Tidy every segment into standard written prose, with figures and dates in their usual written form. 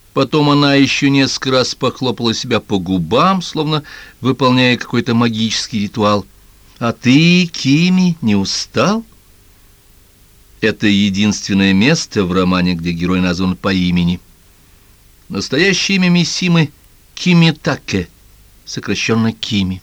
Потом она еще несколько раз похлопала себя по губам, словно выполняя какой-то магический ритуал. «А ты, Кими, не устал?» Это единственное место в романе, где герой назван по имени. Настоящее имя Мисимы — Кимитаке, сокращенно Кими.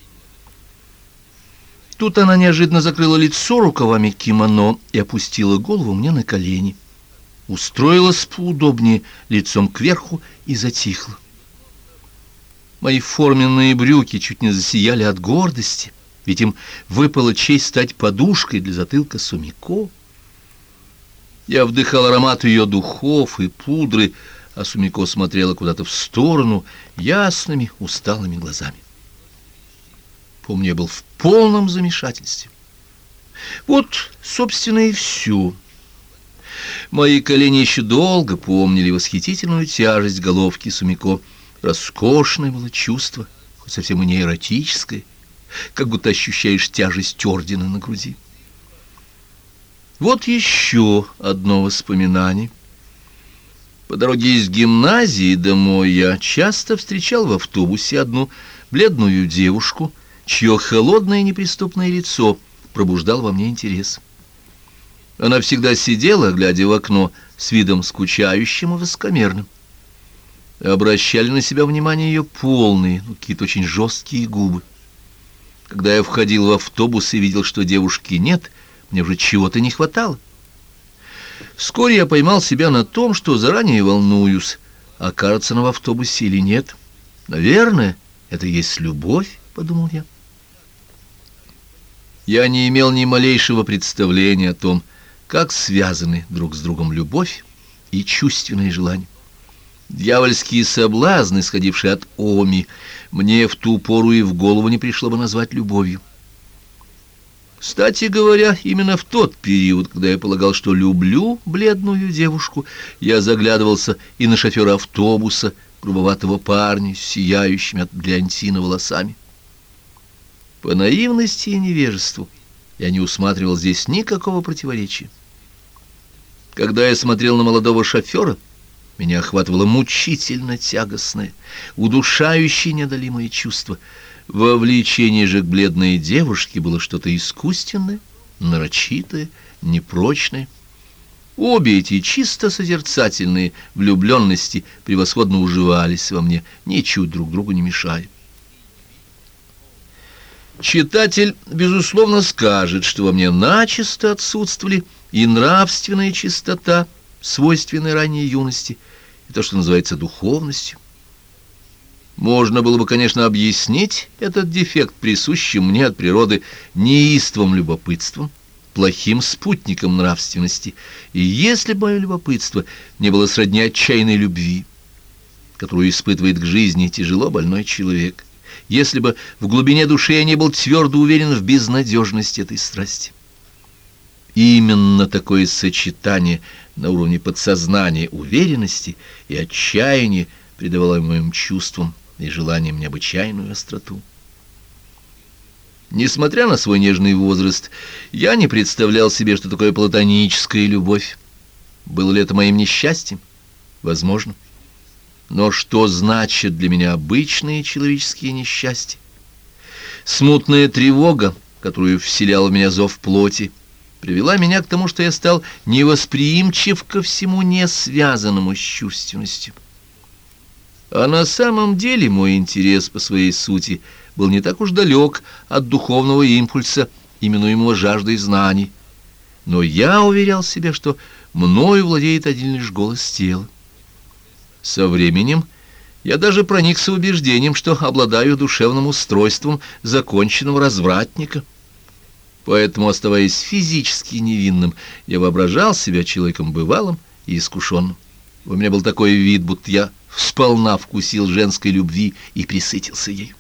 Тут она неожиданно закрыла лицо рукавами кимоно и опустила голову мне на колени. Устроилась поудобнее, лицом кверху, и затихла. Мои форменные брюки чуть не засияли от гордости, ведь им выпала честь стать подушкой для затылка Сумико. Я вдыхал аромат ее духов и пудры, а Сумико смотрела куда-то в сторону ясными, усталыми глазами. Помню, я был в полном замешательстве. Вот, собственно, и все. Мои колени еще долго помнили восхитительную тяжесть головки Сумико. Роскошное было чувство, хоть совсем и не эротическое, как будто ощущаешь тяжесть ордена на груди. Вот еще одно воспоминание. По дороге из гимназии домой я часто встречал в автобусе одну бледную девушку, чье холодное и неприступное лицо пробуждало во мне интерес. Она всегда сидела, глядя в окно, с видом скучающим и высокомерным. Обращали на себя внимание ее полные, какие-то очень жесткие губы. Когда я входил в автобус и видел, что девушки нет, мне уже чего-то не хватало. Вскоре я поймал себя на том, что заранее волнуюсь, окажется она в автобусе или нет. Наверное, это и есть любовь, подумал я. Я не имел ни малейшего представления о том, как связаны друг с другом любовь и чувственное желание. Дьявольские соблазны, исходившие от Оми, мне в ту пору и в голову не пришло бы назвать любовью. Кстати говоря, именно в тот период, когда я полагал, что люблю бледную девушку, я заглядывался и на шофера автобуса, грубоватого парня с сияющими от бриллиантина волосами. По наивности и невежеству я не усматривал здесь никакого противоречия. Когда я смотрел на молодого шофера, меня охватывало мучительно тягостное, удушающее неодолимое чувство. Во влечении же к бледной девушке было что-то искусственное, нарочитое, непрочное. Обе эти чисто созерцательные влюбленности превосходно уживались во мне, ничуть друг другу не мешая. Читатель, безусловно, скажет, что во мне начисто отсутствовали и нравственная чистота, свойственная ранней юности, и то, что называется духовностью. Можно было бы, конечно, объяснить этот дефект присущим мне от природы неистовым любопытством, плохим спутником нравственности, и если бы мое любопытство не было сродни отчаянной любви, которую испытывает к жизни тяжело больной человек, если бы в глубине души я не был твердо уверен в безнадежности этой страсти. Именно такое сочетание на уровне подсознания уверенности и отчаяния придавало моим чувствам и желаниям необычайную остроту. Несмотря на свой нежный возраст, я не представлял себе, что такое платоническая любовь. Было ли это моим несчастьем? Возможно. Но что значит для меня обычные человеческие несчастья? Смутная тревога, которую вселял в меня зов плоти, привела меня к тому, что я стал невосприимчив ко всему не связанному с чувственностью. А на самом деле мой интерес по своей сути был не так уж далек от духовного импульса, именуемого жаждой знаний. Но я уверял себя, что мною владеет один лишь голос тела. Со временем я даже проникся убеждением, что обладаю душевным устройством законченного развратника. Поэтому, оставаясь физически невинным, я воображал себя человеком бывалым и искушенным. У меня был такой вид, будто я сполна вкусил женской любви и пресытился ею.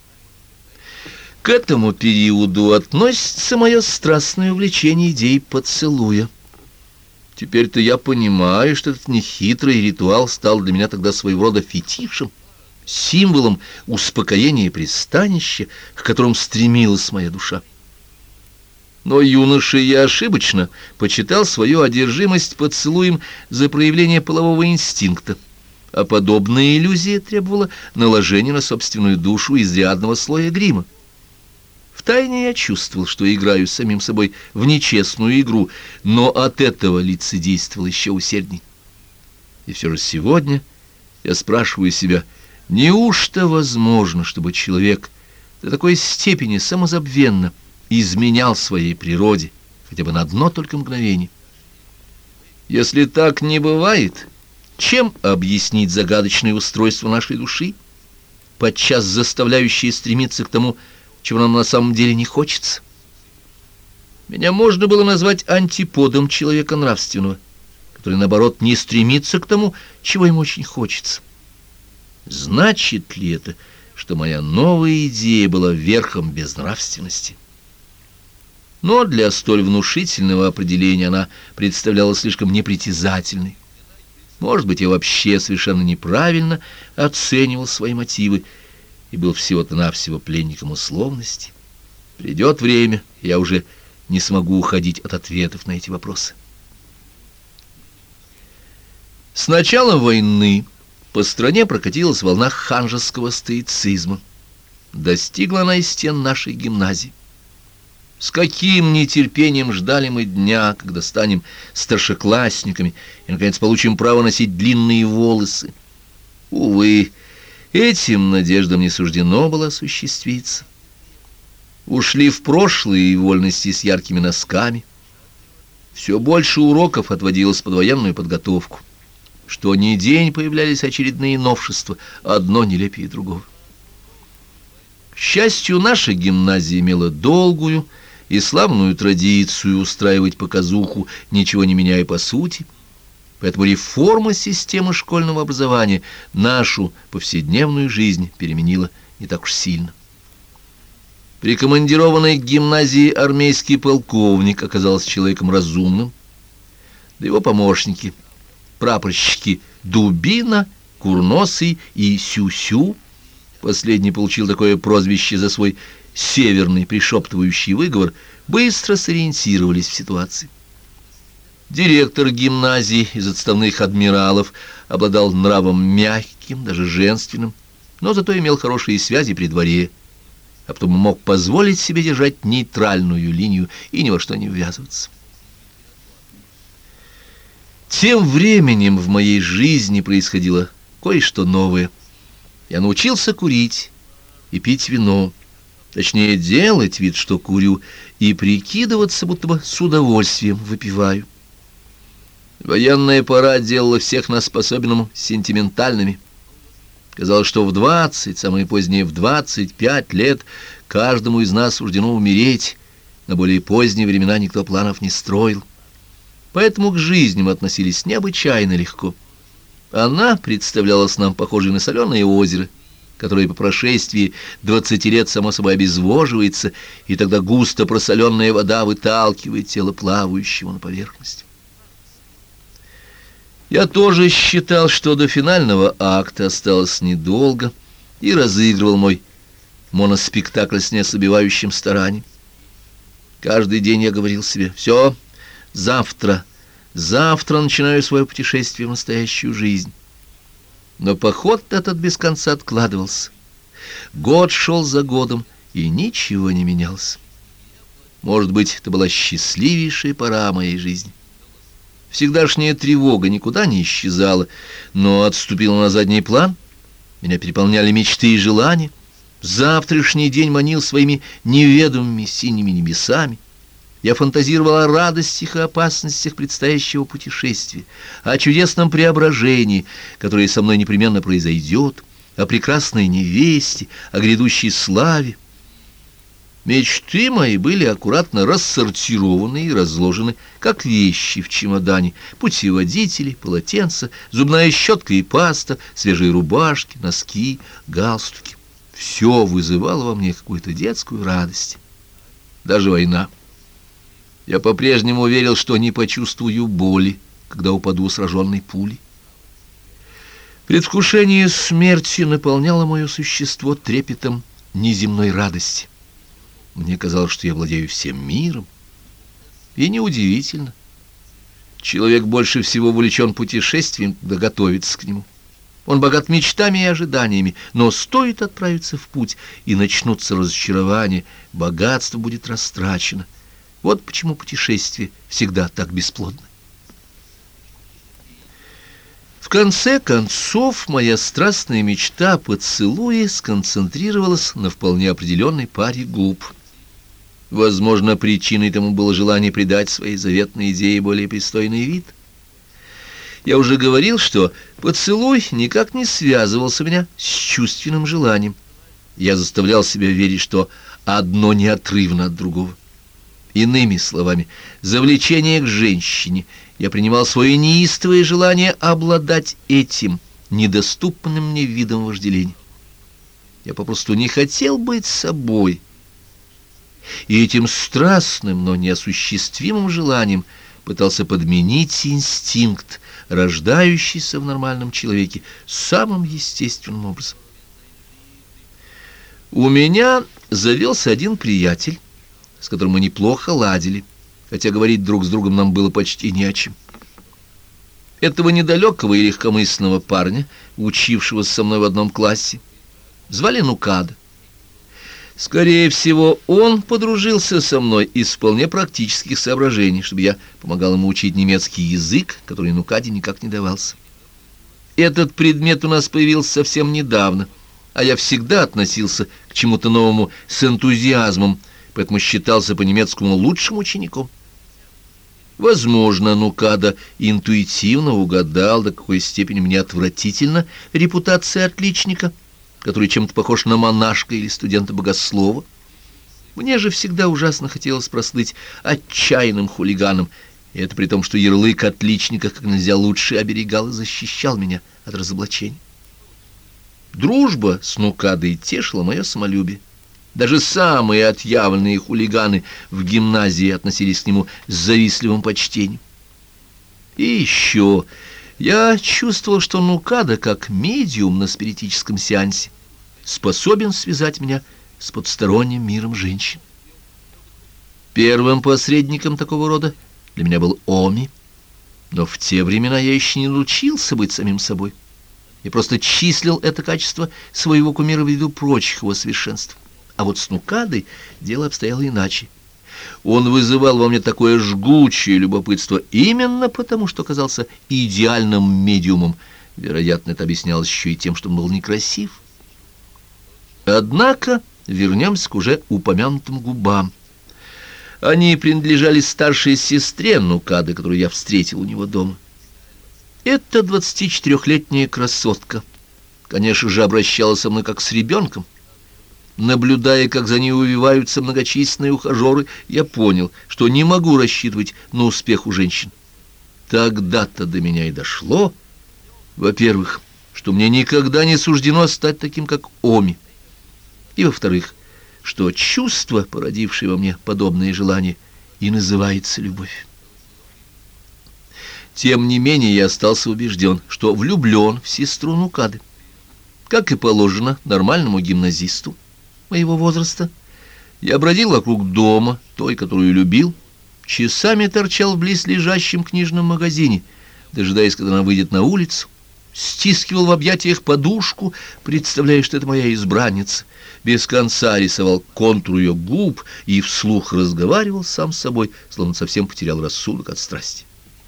К этому периоду относится мое страстное увлечение идеей поцелуя. Теперь-то я понимаю, что этот нехитрый ритуал стал для меня тогда своего рода фетишем, символом успокоения и пристанища, к которому стремилась моя душа. Но юноша я ошибочно почитал свою одержимость поцелуем за проявление полового инстинкта. а подобная иллюзия требовала наложения на собственную душу изрядного слоя грима. Втайне я чувствовал, что играю с самим собой в нечестную игру, но от этого лицедействовал еще усердней. И все же сегодня я спрашиваю себя, неужто возможно, чтобы человек до такой степени самозабвенно изменял своей природе, хотя бы на одно только мгновение? Если так не бывает, чем объяснить загадочное устройство нашей души, подчас заставляющее стремиться к тому, чего нам на самом деле не хочется? Меня можно было назвать антиподом человека нравственного, который, наоборот, не стремится к тому, чего ему очень хочется. Значит ли это, что моя новая идея была верхом безнравственности? Но для столь внушительного определения она представляла слишком непритязательной. Может быть, я вообще совершенно неправильно оценивал свои мотивы и был всего-то навсего пленником условности. Придет время, я уже не смогу уходить от ответов на эти вопросы. С начала войны по стране прокатилась волна ханжеского стоицизма. Достигла она и стен нашей гимназии. С каким нетерпением ждали мы дня, когда станем старшеклассниками и, наконец, получим право носить длинные волосы. Увы, этим надеждам не суждено было осуществиться. Ушли в прошлое и вольности с яркими носками. Все больше уроков отводилось под военную подготовку. Что ни день появлялись очередные новшества, одно нелепее другого. К счастью, наша гимназия имела долгую и славную традицию устраивать показуху, ничего не меняя по сути. Поэтому реформа системы школьного образования нашу повседневную жизнь переменила не так уж сильно. Прикомандированный к гимназии армейский полковник оказался человеком разумным, да его помощники, прапорщики Дубина, Курносый и Сю-Сю, последний получил такое прозвище за свой северный пришептывающий выговор, быстро сориентировались в ситуации. Директор гимназии из отставных адмиралов обладал нравом мягким, даже женственным, но зато имел хорошие связи при дворе, а потом мог позволить себе держать нейтральную линию и ни во что не ввязываться. Тем временем в моей жизни происходило кое-что новое. Я научился курить и пить вино, точнее делать вид, что курю, и прикидываться, будто бы с удовольствием выпиваю. Военная пора делала всех нас по-особенному сентиментальными. Казалось, что в 20, самое позднее в 25 лет, каждому из нас суждено умереть. На более поздние времена никто планов не строил. Поэтому к жизни мы относились необычайно легко. Она представлялась нам похожей на соленое озеро, которое по прошествии 20 лет само собой обезвоживается, и тогда густо просоленная вода выталкивает тело плавающего на поверхность. Я тоже считал, что до финального акта осталось недолго, и разыгрывал мой моноспектакль с неослабевающим старанием. Каждый день я говорил себе: «Все, завтра начинаю свое путешествие в настоящую жизнь». Но поход этот без конца откладывался. Год шел за годом, и ничего не менялось. Может быть, это была счастливейшая пора моей жизни. Всегдашняя тревога никуда не исчезала, но отступила на задний план. Меня переполняли мечты и желания. Завтрашний день манил своими неведомыми синими небесами. Я фантазировал о радостях и опасностях предстоящего путешествия, о чудесном преображении, которое со мной непременно произойдет, о прекрасной невесте, о грядущей славе. Мечты мои были аккуратно рассортированы и разложены, как вещи в чемодане: путеводители, полотенца, зубная щетка и паста, свежие рубашки, носки, галстуки. Все вызывало во мне какую-то детскую радость. Даже война. Я по-прежнему верил, что не почувствую боли, когда упаду сраженной пулей. Предвкушение смерти наполняло мое существо трепетом неземной радости. Мне казалось, что я владею всем миром. И неудивительно. Человек больше всего увлечен путешествием, когда готовится к нему. Он богат мечтами и ожиданиями, но стоит отправиться в путь, и начнутся разочарования, богатство будет растрачено. Вот почему путешествие всегда так бесплодно. В конце концов, моя страстная мечта о поцелуе сконцентрировалась на вполне определенной паре губ. Возможно, причиной тому было желание придать своей заветной идее более пристойный вид. Я уже говорил, что поцелуй никак не связывался у меня с чувственным желанием. Я заставлял себя верить, что одно неотрывно от другого. Иными словами, за влечение к женщине я принимал свое неистовое желание обладать этим недоступным мне видом вожделения. Я попросту не хотел быть собой. И этим страстным, но неосуществимым желанием пытался подменить инстинкт, рождающийся в нормальном человеке самым естественным образом. У меня завелся один приятель, с которым мы неплохо ладили, хотя говорить друг с другом нам было почти не о чем. Этого недалекого и легкомысленного парня, учившегося со мной в одном классе, звали Нукада. Скорее всего, он подружился со мной из вполне практических соображений, чтобы я помогал ему учить немецкий язык, который Нукаде никак не давался. Этот предмет у нас появился совсем недавно, а я всегда относился к чему-то новому с энтузиазмом, поэтому считался по-немецкому лучшим учеником. Возможно, Нукада интуитивно угадал, до какой степени мне отвратительна репутация отличника, который чем-то похож на монашка или студента-богослова. Мне же всегда ужасно хотелось прослыть отчаянным хулиганом, и это при том, что ярлык отличника как нельзя лучше оберегал и защищал меня от разоблачений. Дружба с Нукадой тешила мое самолюбие. Даже самые отъявленные хулиганы в гимназии относились к нему с завистливым почтением. И еще я чувствовал, что Нукада, как медиум на спиритическом сеансе, способен связать меня с потусторонним миром женщин. Первым посредником такого рода для меня был Оми, но в те времена я еще не научился быть самим собой. Я просто числил это качество своего кумира в виду прочих его совершенств. А вот с Нукадой дело обстояло иначе. Он вызывал во мне такое жгучее любопытство именно потому, что казался идеальным медиумом. Вероятно, это объяснялось еще и тем, что он был некрасив. Однако вернемся к уже упомянутым губам. Они принадлежали старшей сестре Нукады, которую я встретил у него дома. Эта 24-летняя красотка, конечно же, обращалась со мной как с ребенком. Наблюдая, как за ней увиваются многочисленные ухажеры, я понял, что не могу рассчитывать на успех у женщин. Тогда-то до меня и дошло, во-первых, что мне никогда не суждено стать таким, как Оми, и, во-вторых, что чувство, породившее во мне подобные желания, и называется любовь. Тем не менее, я остался убежден, что влюблен в сестру Нукады. Как и положено нормальному гимназисту моего возраста, я бродил вокруг дома, той, которую любил, часами торчал в близлежащем книжном магазине, дожидаясь, когда она выйдет на улицу, стискивал в объятиях подушку, представляя, что это моя избранница, без конца рисовал контур ее губ и вслух разговаривал сам с собой, словно совсем потерял рассудок от страсти.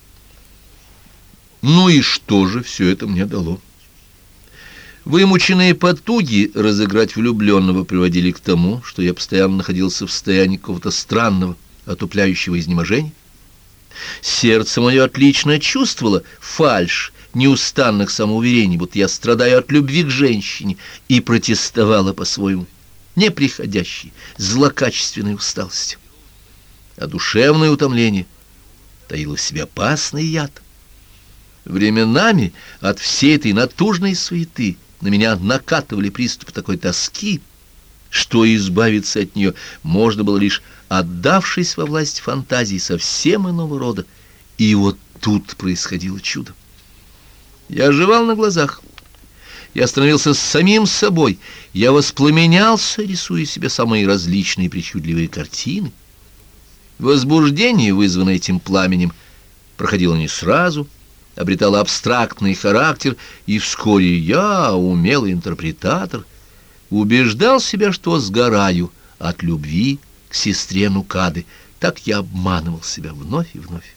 Ну и что же все это мне дало? Вымученные потуги разыграть влюбленного приводили к тому, что я постоянно находился в состоянии какого-то странного, отупляющего изнеможения. Сердце мое отлично чувствовало фальшь неустанных самоуверений, будто я страдаю от любви к женщине, и протестовало по-своему неприходящей, злокачественной усталостью. А душевное утомление таило в себе опасный яд. Временами от всей этой натужной суеты на меня накатывали приступы такой тоски, что избавиться от нее можно было лишь отдавшись во власть фантазии совсем иного рода. И вот тут происходило чудо. Я оживал на глазах. Я становился самим собой. Я воспламенялся, рисуя себе самые различные причудливые картины. Возбуждение, вызванное этим пламенем, проходило не сразу, обретала абстрактный характер, и вскоре я, умелый интерпретатор, убеждал себя, что сгораю от любви к сестре Нукады. Так я обманывал себя вновь и вновь.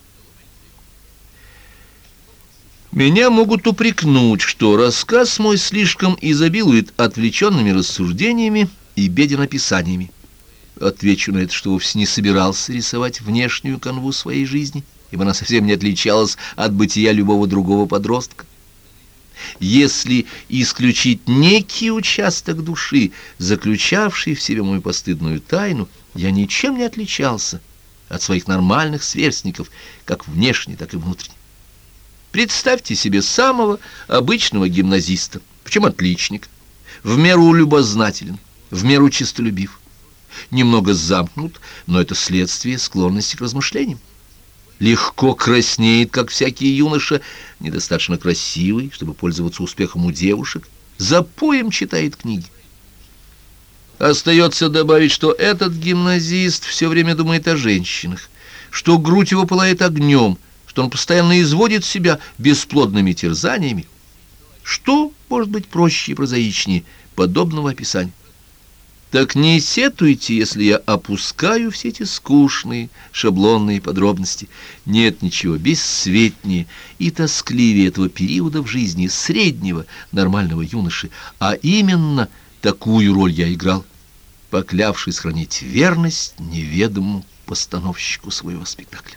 Меня могут упрекнуть, что рассказ мой слишком изобилует отвлеченными рассуждениями и беден описаниями. Отвечу на это, что вовсе не собирался рисовать внешнюю канву своей жизни, ибо она совсем не отличалась от бытия любого другого подростка. Если исключить некий участок души, заключавший в себе мою постыдную тайну, я ничем не отличался от своих нормальных сверстников, как внешне, так и внутренне. Представьте себе самого обычного гимназиста, причем отличник, в меру любознателен, в меру честолюбив, немного замкнут, но это следствие склонности к размышлениям. Легко краснеет, как всякий юноша, недостаточно красивый, чтобы пользоваться успехом у девушек, запоем читает книги. Остается добавить, что этот гимназист все время думает о женщинах, что грудь его пылает огнем, что он постоянно изводит себя бесплодными терзаниями. Что может быть проще и прозаичнее подобного описания? Так не сетуйте, если я опускаю все эти скучные, шаблонные подробности. Нет ничего бесцветнее и тоскливее этого периода в жизни среднего нормального юноши, а именно такую роль я играл, поклявшись хранить верность неведомому постановщику своего спектакля.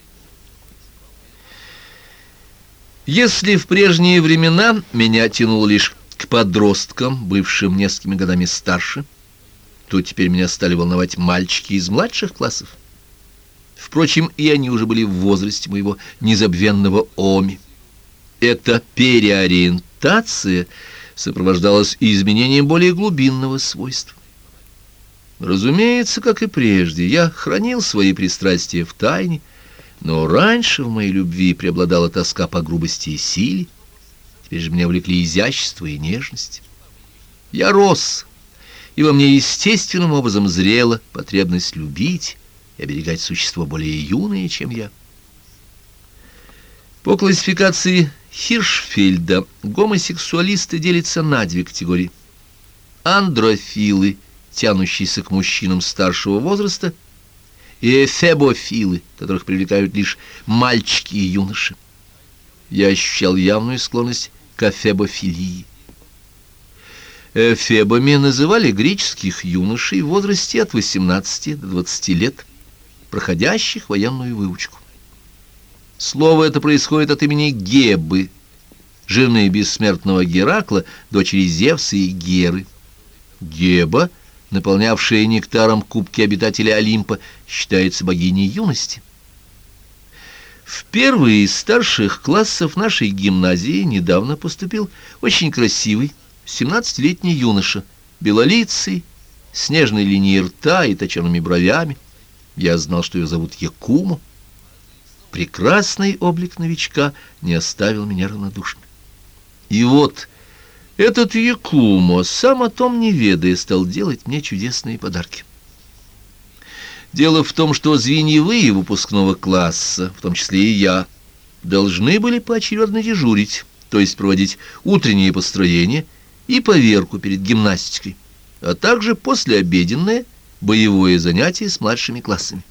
Если в прежние времена меня тянуло лишь к подросткам, бывшим несколькими годами старше, то теперь меня стали волновать мальчики из младших классов. Впрочем, и они уже были в возрасте моего незабвенного Оми. Эта переориентация сопровождалась изменением более глубинного свойства. Разумеется, как и прежде, я хранил свои пристрастия в тайне, но раньше в моей любви преобладала тоска по грубости и силе, теперь же меня увлекли изящество и нежность. Я рос, и во мне естественным образом зрела потребность любить и оберегать существо более юное, чем я. По классификации Хиршфельда гомосексуалисты делятся на две категории. Андрофилы, тянущиеся к мужчинам старшего возраста, и эфебофилы, которых привлекают лишь мальчики и юноши. Я ощущал явную склонность к эфебофилии. Эфебами называли греческих юношей в возрасте от 18 до 20 лет, проходящих военную выучку. Слово это происходит от имени Гебы, жены бессмертного Геракла, дочери Зевса и Геры. Геба, наполнявшая нектаром кубки обитателей Олимпа, считается богиней юности. В первый из старших классов нашей гимназии недавно поступил очень красивый 17-летний юноша, белолицый, с нежной линией рта и точеными бровями. Я знал, что ее зовут Якумо. Прекрасный облик новичка не оставил меня равнодушным. И вот этот Якумо, сам о том не ведая, стал делать мне чудесные подарки. Дело в том, что звеньевые выпускного класса, в том числе и я, должны были поочередно дежурить, то есть проводить утреннее построение и поверку перед гимнастикой, а также послеобеденное боевое занятие с младшими классами.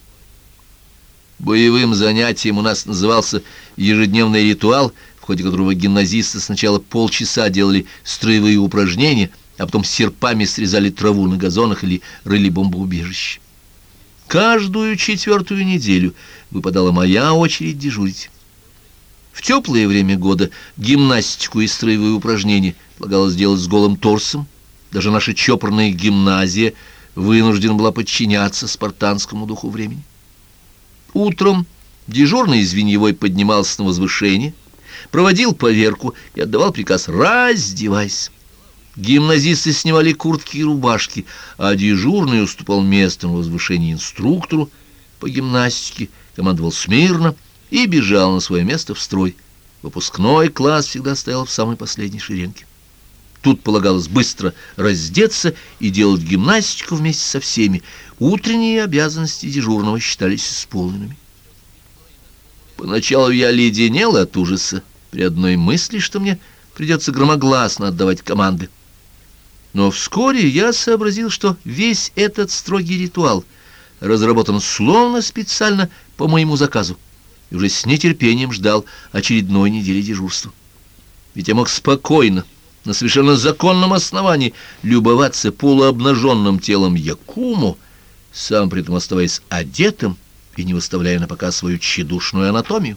Боевым занятием у нас назывался ежедневный ритуал, в ходе которого гимназисты сначала полчаса делали строевые упражнения, а потом серпами срезали траву на газонах или рыли бомбоубежище. Каждую 4-ю неделю выпадала моя очередь дежурить. В теплое время года гимнастику и строевые упражнения полагалось делать с голым торсом. Даже наша чопорная гимназия вынуждена была подчиняться спартанскому духу времени. Утром дежурный звеньевой поднимался на возвышение, проводил поверку и отдавал приказ «раздевайся». Гимназисты снимали куртки и рубашки, а дежурный уступал место на возвышении инструктору по гимнастике, командовал смирно и бежал на свое место в строй. Выпускной класс всегда стоял в самой последней шеренге. Тут полагалось быстро раздеться и делать гимнастику вместе со всеми. Утренние обязанности дежурного считались исполненными. Поначалу я леденел от ужаса при одной мысли, что мне придется громогласно отдавать команды. Но вскоре я сообразил, что весь этот строгий ритуал разработан словно специально по моему заказу, и уже с нетерпением ждал очередной недели дежурства. Ведь я мог спокойно, на совершенно законном основании, любоваться полуобнаженным телом Якумо, сам при этом оставаясь одетым и не выставляя на показ свою тщедушную анатомию.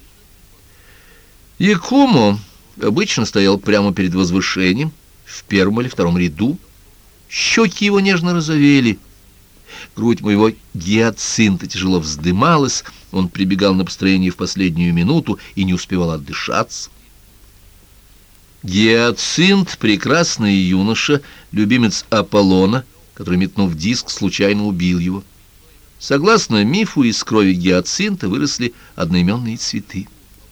Якумо обычно стоял прямо перед возвышением, в первом или втором ряду. Щеки его нежно розовели, грудь моего гиацинта тяжело вздымалась, он прибегал на построение в последнюю минуту и не успевал отдышаться. Гиацинт — прекрасный юноша, любимец Аполлона, который, метнув диск, случайно убил его. Согласно мифу, из крови гиацинта выросли одноименные цветы.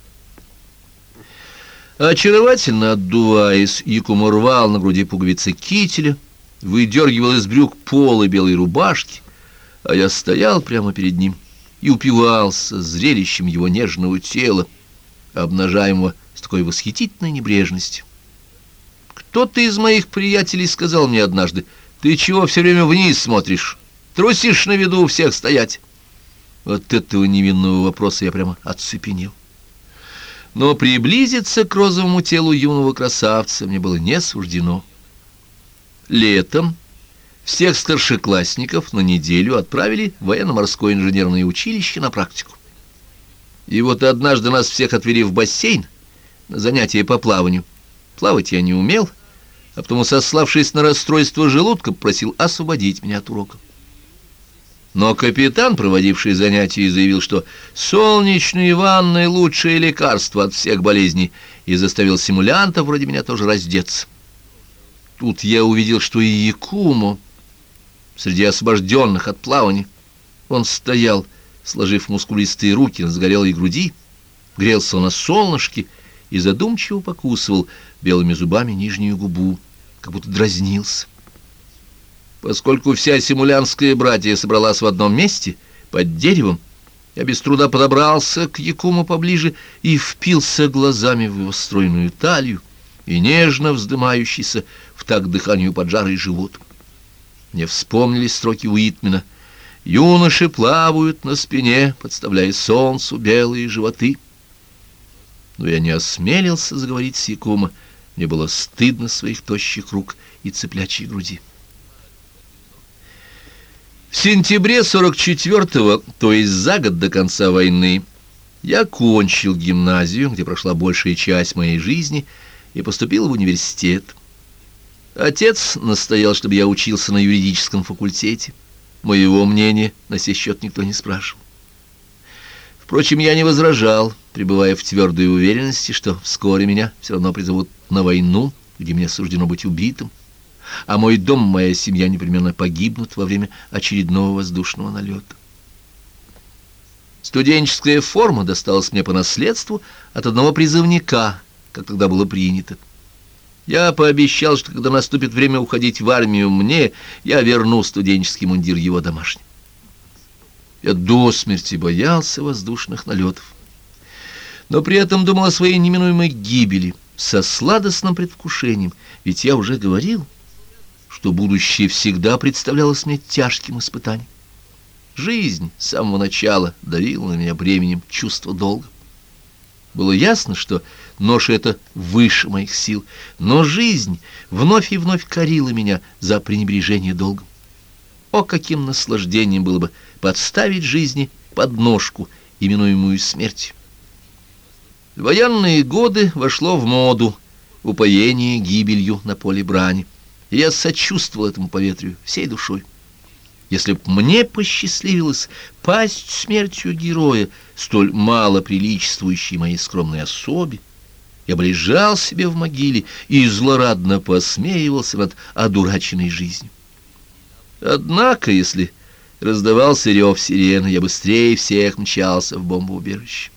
Очаровательно отдуваясь, Якумо рвал на груди пуговицы кителя, выдергивал из брюк полы белой рубашки, а я стоял прямо перед ним и упивался зрелищем его нежного тела, обнажаемого с такой восхитительной небрежностью. Кто-то из моих приятелей сказал мне однажды: «Ты чего все время вниз смотришь? Трусишь на виду у всех стоять?» От этого невинного вопроса я прямо оцепенел. Но приблизиться к розовому телу юного красавца мне было не суждено. Летом всех старшеклассников на неделю отправили в военно-морское инженерное училище на практику. И вот однажды нас всех отвели в бассейн на занятия по плаванию. Плавать я не умел, а потому, сославшись на расстройство желудка, просил освободить меня от урока. Но капитан, проводивший занятия, заявил, что солнечные ванны — лучшее лекарство от всех болезней, и заставил симулянтов вроде меня тоже раздеться. Тут я увидел, что и Якумо среди освобожденных от плавания. Он стоял, сложив мускулистые руки на загорелой груди, грелся на солнышке и задумчиво покусывал белыми зубами нижнюю губу, как будто дразнился. Поскольку вся симулянтская братья собралась в одном месте, под деревом, я без труда подобрался к Якумо поближе и впился глазами в его стройную талию и нежно вздымающийся в такт дыханию поджарый живот. Мне вспомнились строки Уитмена: «Юноши плавают на спине, подставляя солнцу белые животы». Но я не осмелился заговорить с Якумо, мне было стыдно своих тощих рук и цыплячьей груди. В сентябре 44-го, то есть за год до конца войны, я кончил гимназию, где прошла большая часть моей жизни, и поступил в университет. Отец настоял, чтобы я учился на юридическом факультете. Моего мнения на сей счет никто не спрашивал. Впрочем, я не возражал, пребывая в твердой уверенности, что вскоре меня все равно призовут на войну, где мне суждено быть убитым, а мой дом, моя семья непременно погибнут во время очередного воздушного налета. Студенческая форма досталась мне по наследству от одного призывника, как тогда было принято. Я пообещал, что когда наступит время уходить в армию мне, я верну студенческий мундир его домашним. Я до смерти боялся воздушных налетов, но при этом думал о своей неминуемой гибели со сладостным предвкушением, ведь я уже говорил, что будущее всегда представлялось мне тяжким испытанием. Жизнь с самого начала давила на меня бременем чувства долга. Было ясно, что ноша эта выше моих сил, но жизнь вновь и вновь корила меня за пренебрежение долгом. О, каким наслаждением было бы подставить жизни подножку, именуемую смертью! В военные годы вошло в моду упоение гибелью на поле брани, и я сочувствовал этому поветрию всей душой. Если б мне посчастливилось пасть смертью героя, столь мало приличествующей моей скромной особе, я бы лежал себе в могиле и злорадно посмеивался над одураченной жизнью. Однако, если раздавался рев сирены, я быстрее всех мчался в бомбоубежище.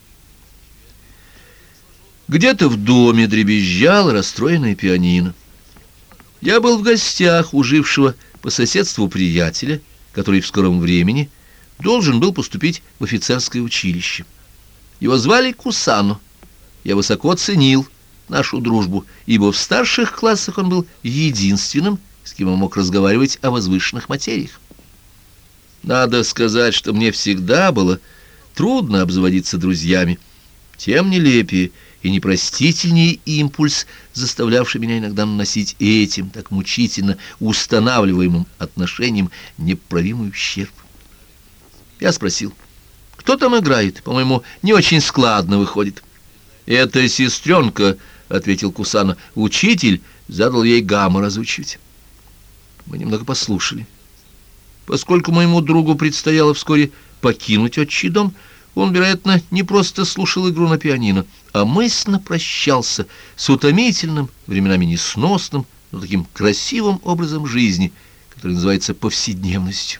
Где-то в доме дребезжало расстроенное пианино. Я был в гостях у жившего по соседству приятеля, который в скором времени должен был поступить в офицерское училище. Его звали Кусано. я высоко ценил нашу дружбу, ибо в старших классах он был единственным, с кем я мог разговаривать о возвышенных материях. Надо сказать, что мне всегда было трудно обзаводиться друзьями, тем нелепее и непростительнее импульс, заставлявший меня иногда наносить этим, так мучительно устанавливаемым отношениям непоправимый ущерб. Я спросил: «Кто там играет? По-моему, не очень складно выходит». «Это сестренка», — ответил Кусано. «Учитель задал ей гамму разучивать». Мы немного послушали. Поскольку моему другу предстояло вскоре покинуть отчий дом, он, вероятно, не просто слушал игру на пианино, а мысленно прощался с утомительным, временами несносным, но таким красивым образом жизни, который называется повседневностью.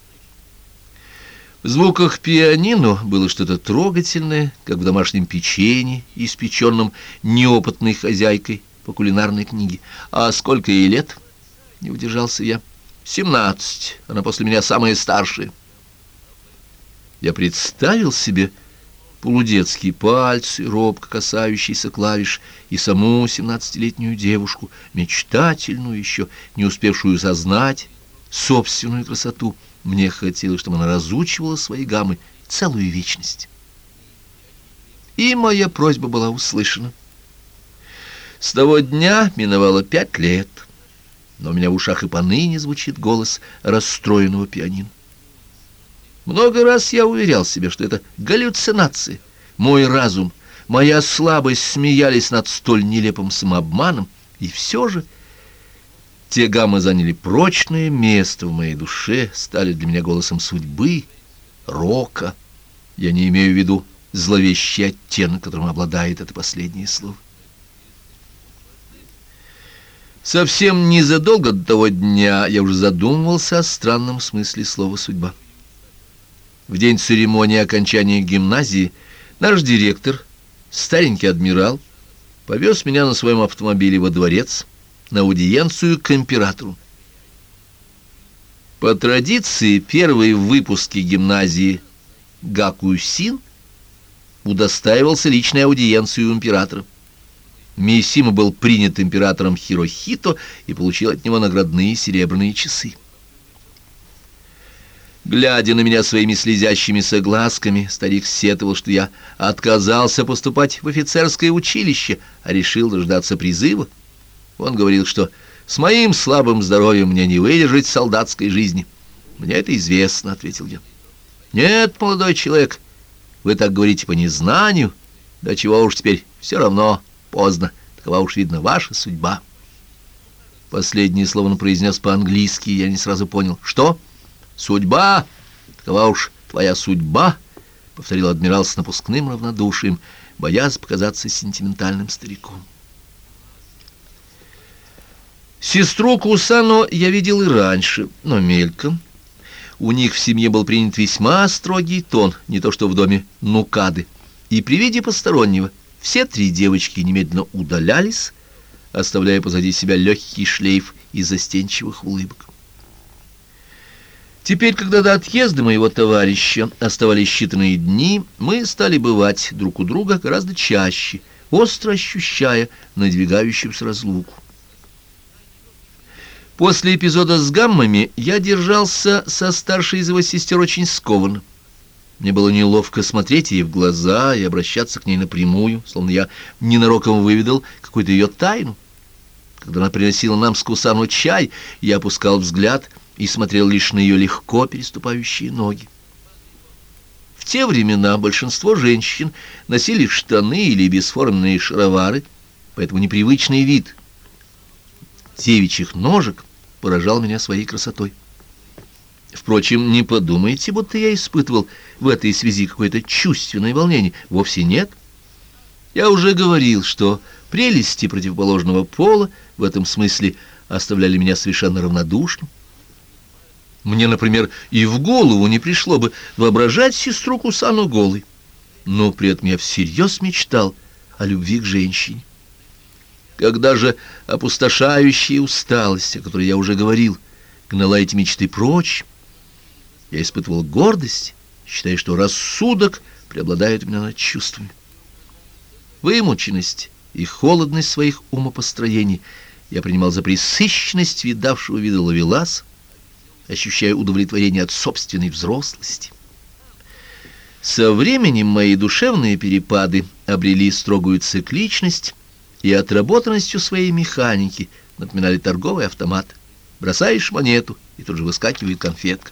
В звуках пианино было что-то трогательное, как в домашнем печенье, испеченном неопытной хозяйкой по кулинарной книге. «А сколько ей лет?» — не удержался я. 17. Она после меня самая старшая». Я представил себе полудетские пальцы, робко касающиеся клавиш, и саму 17-летнюю девушку, мечтательную еще, не успевшую сознать собственную красоту. Мне хотелось, чтобы она разучивала свои гаммы целую вечность. И моя просьба была услышана. С того дня миновало 5 лет, но у меня в ушах и поныне звучит голос расстроенного пианино. Много раз я уверял себя, что это галлюцинации. Мой разум, моя слабость смеялись над столь нелепым самообманом, и все же те гаммы заняли прочное место в моей душе, стали для меня голосом судьбы, рока. Я не имею в виду зловещий оттенок, которым обладает это последнее слово. Совсем незадолго до того дня я уже задумывался о странном смысле слова «судьба». В день церемонии окончания гимназии наш директор, старенький адмирал, повез меня на своем автомобиле во дворец на аудиенцию к императору. По традиции, первый в выпуске гимназии Гакусин удостаивался личной аудиенции у императора. Мисима был принят императором Хирохито и получил от него наградные серебряные часы. Глядя на меня своими слезящимися глазками, старик сетовал, что я отказался поступать в офицерское училище, а решил дождаться призыва. Он говорил, что с моим слабым здоровьем мне не выдержать солдатской жизни. «Мне это известно», — ответил я. «Нет, молодой человек, вы так говорите по незнанию. Да чего уж теперь, все равно поздно. Такова уж, видно, ваша судьба». Последнее слово он произнес по-английски, и я не сразу понял. «Что? Судьба? Такова уж твоя судьба», — повторил адмирал с напускным равнодушием, боясь показаться сентиментальным стариком. Сестру Кусано я видел и раньше, но мельком. У них в семье был принят весьма строгий тон, не то что в доме Нукады, и при виде постороннего все 3 девочки немедленно удалялись, оставляя позади себя легкий шлейф из застенчивых улыбок. Теперь, когда до отъезда моего товарища оставались считанные дни, мы стали бывать друг у друга гораздо чаще, остро ощущая надвигающуюся разлуку. После эпизода с гаммами я держался со старшей из его сестер очень скованно. Мне было неловко смотреть ей в глаза и обращаться к ней напрямую, словно я ненароком выведал какую-то ее тайну. Когда она приносила нам с Кусано чай, я опускал взгляд и смотрел лишь на ее легко переступающие ноги. В те времена большинство женщин носили штаны или бесформенные шаровары, поэтому непривычный вид девичьих ножек поражал меня своей красотой. Впрочем, не подумайте, будто я испытывал в этой связи какое-то чувственное волнение. Вовсе нет. Я уже говорил, что прелести противоположного пола в этом смысле оставляли меня совершенно равнодушным. Мне, например, и в голову не пришло бы воображать сестру Кусано голой, но при этом я всерьез мечтал о любви к женщине. Когда же опустошающая усталость, о которой я уже говорил, гнала эти мечты прочь, я испытывал гордость, считая, что рассудок преобладает у меня над чувствами. Вымученность и холодность своих умопостроений я принимал за пресыщенность видавшего вида ловеласа, ощущая удовлетворение от собственной взрослости. Со временем мои душевные перепады обрели строгую цикличность и отработанностью своей механики напоминали торговый автомат. Бросаешь монету, и тут же выскакивает конфетка.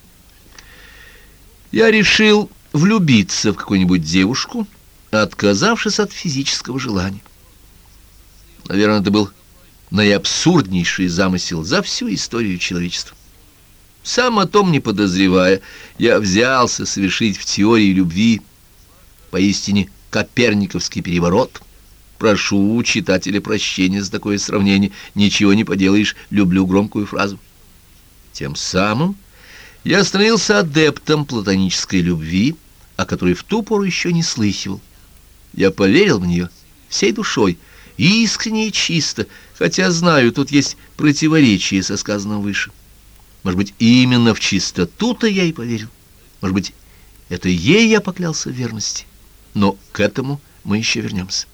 Я решил влюбиться в какую-нибудь девушку, отказавшись от физического желания. Наверное, это был наиабсурднейший замысел за всю историю человечества. Сам о том не подозревая, я взялся совершить в теории любви поистине коперниковский переворот. Прошу у читателя прощения за такое сравнение, ничего не поделаешь, люблю громкую фразу. Тем самым я становился адептом платонической любви, о которой в ту пору еще не слыхивал. Я поверил в нее всей душой, искренне и чисто, хотя знаю, тут есть противоречие со сказанным выше. Может быть, именно в чистоту-то я и поверил. Может быть, это ей я поклялся в верности. Но к этому мы еще вернемся.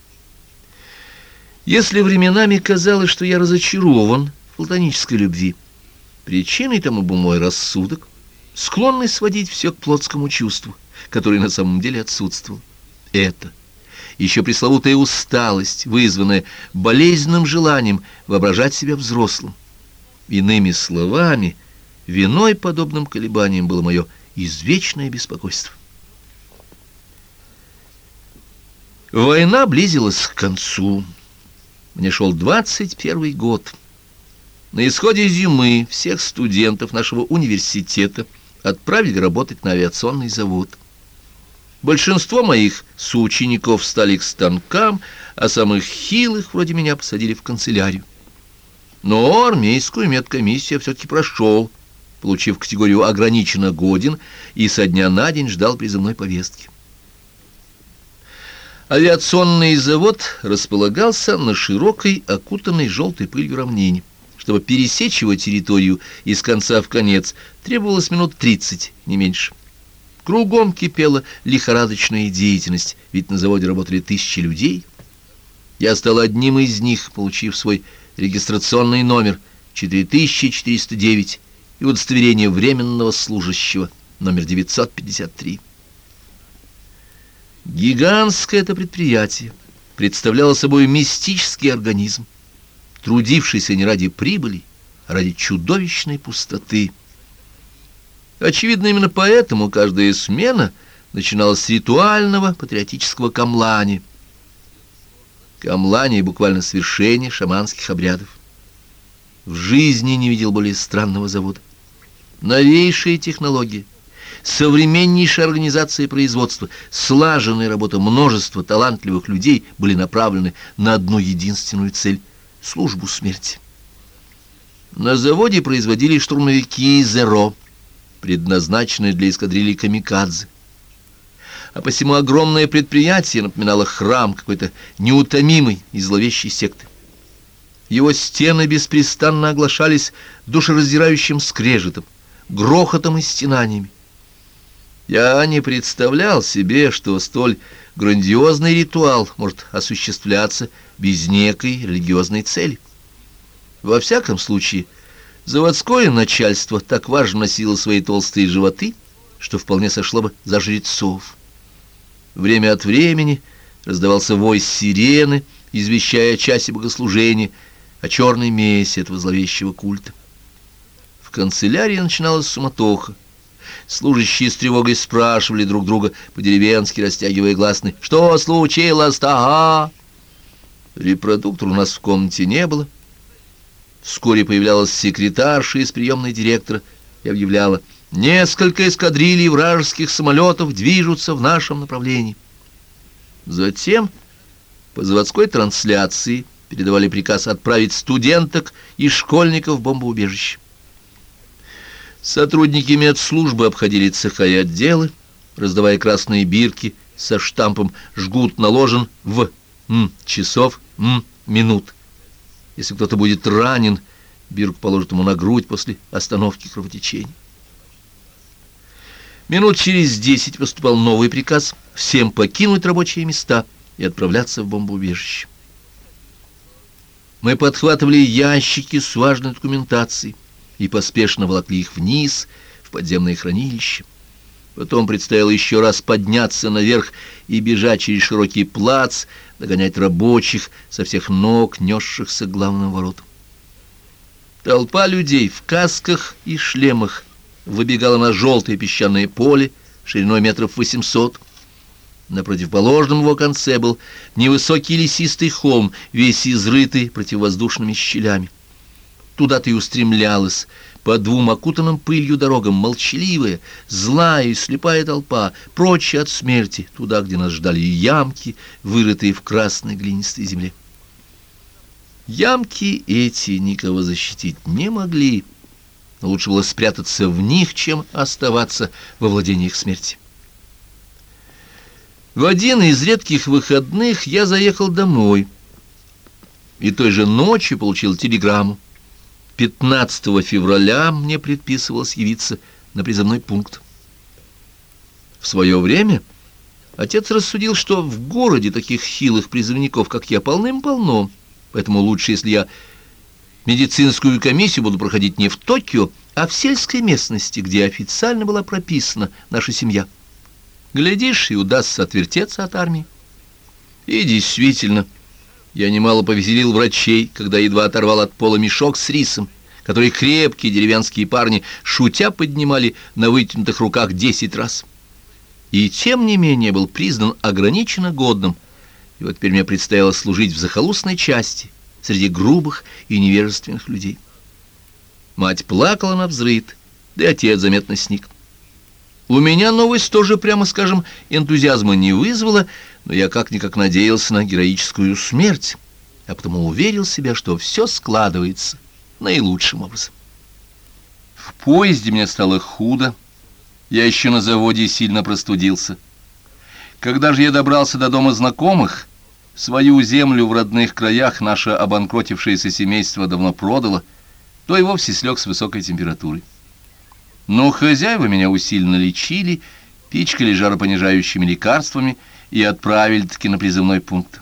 Если временами казалось, что я разочарован в платонической любви, причиной тому был мой рассудок, склонный сводить все к плотскому чувству, которое на самом деле отсутствовало. Это еще пресловутая усталость, вызванная болезненным желанием воображать себя взрослым. Иными словами, виной подобным колебаниям было мое извечное беспокойство. Война близилась к концу. Мне шел 21 год. На исходе зимы всех студентов нашего университета отправили работать на авиационный завод. Большинство моих соучеников стали к станкам, а самых хилых, вроде меня, посадили в канцелярию. Но армейскую медкомиссию все-таки прошел, получив категорию «ограниченно годен», и со дня на день ждал призывной повестки. Авиационный завод располагался на широкой, окутанной желтой пылью равнине. Чтобы пересечь его территорию из конца в конец, требовалось минут 30, не меньше. Кругом кипела лихорадочная деятельность, ведь на заводе работали тысячи людей. Я стал одним из них, получив свой регистрационный номер 4409 и удостоверение временного служащего номер 953. Гигантское это предприятие представляло собой мистический организм, трудившийся не ради прибыли, а ради чудовищной пустоты. Очевидно, именно поэтому каждая смена начиналась с ритуального патриотического камлания. Камлание — буквально свершение шаманских обрядов. В жизни не видел более странного завода. Новейшие технологии, современнейшая организация производства, слаженная работа множества талантливых людей были направлены на одну единственную цель — службу смерти. На заводе производили штурмовики «Зеро», предназначенные для эскадрильи «Камикадзе». А посему огромное предприятие напоминало храм какой-то неутомимой и зловещей секты. Его стены беспрестанно оглашались душераздирающим скрежетом, грохотом и стенаниями. Я не представлял себе, что столь грандиозный ритуал может осуществляться без некой религиозной цели. Во всяком случае, заводское начальство так важно носило свои толстые животы, что вполне сошло бы за жрецов. Время от времени раздавался вой сирены, извещая о часе богослужения, о черной мессе этого зловещего культа. В канцелярии начиналась суматоха. Служащие с тревогой спрашивали друг друга, по-деревенски растягивая гласные: «Что случилось-то, а?» Репродуктора у нас в комнате не было. Вскоре появлялась секретарша из приемной директора и объявляла: «Несколько эскадрилий вражеских самолетов движутся в нашем направлении». Затем по заводской трансляции передавали приказ отправить студенток и школьников в бомбоубежище. Сотрудники медслужбы обходили цеха и отделы, раздавая красные бирки со штампом «Жгут наложен в часов минут». Если кто-то будет ранен, бирку положат ему на грудь после остановки кровотечения. Минут через 10 поступал новый приказ всем покинуть рабочие места и отправляться в бомбоубежище. Мы подхватывали ящики с важной документацией и поспешно волокли их вниз, в подземное хранилище. Потом предстояло еще раз подняться наверх и бежать через широкий плац, догонять рабочих со всех ног, несшихся к главным воротам. Толпа людей в касках и шлемах выбегала на желтое песчаное поле шириной 800 метров. На противоположном его конце был невысокий лесистый холм, весь изрытый противовоздушными щелями. Туда-то и устремлялась по двум окутанным пылью дорогам молчаливая, злая и слепая толпа, прочь от смерти, туда, где нас ждали ямки, вырытые в красной глинистой земле. Ямки эти никого защитить не могли, но лучше было спрятаться в них, чем оставаться во владениях смерти. В один из редких выходных я заехал домой, и той же ночью получил телеграмму. 15 февраля мне предписывалось явиться на призывной пункт. В свое время отец рассудил, что в городе таких хилых призывников, как я, полным-полно, поэтому лучше, если я медицинскую комиссию буду проходить не в Токио, а в сельской местности, где официально была прописана наша семья. Глядишь, и удастся отвертеться от армии. И действительно, я немало повеселил врачей, когда едва оторвал от пола мешок с рисом, который крепкие деревенские парни, шутя, поднимали на вытянутых руках 10 раз. И тем не менее был признан ограниченно годным, и вот теперь мне предстояло служить в захолустной части среди грубых и невежественных людей. Мать плакала навзрыд, да и отец заметно сник. У меня новость тоже, прямо скажем, энтузиазма не вызвала, но я как-никак надеялся на героическую смерть, а потому уверил себя, что все складывается наилучшим образом. В поезде мне стало худо, я еще на заводе сильно простудился. Когда же я добрался до дома знакомых, свою землю в родных краях наше обанкротившееся семейство давно продало, то и вовсе слег с высокой температурой. Но хозяева меня усиленно лечили, пичкали жаропонижающими лекарствами и отправили-таки на призывной пункт.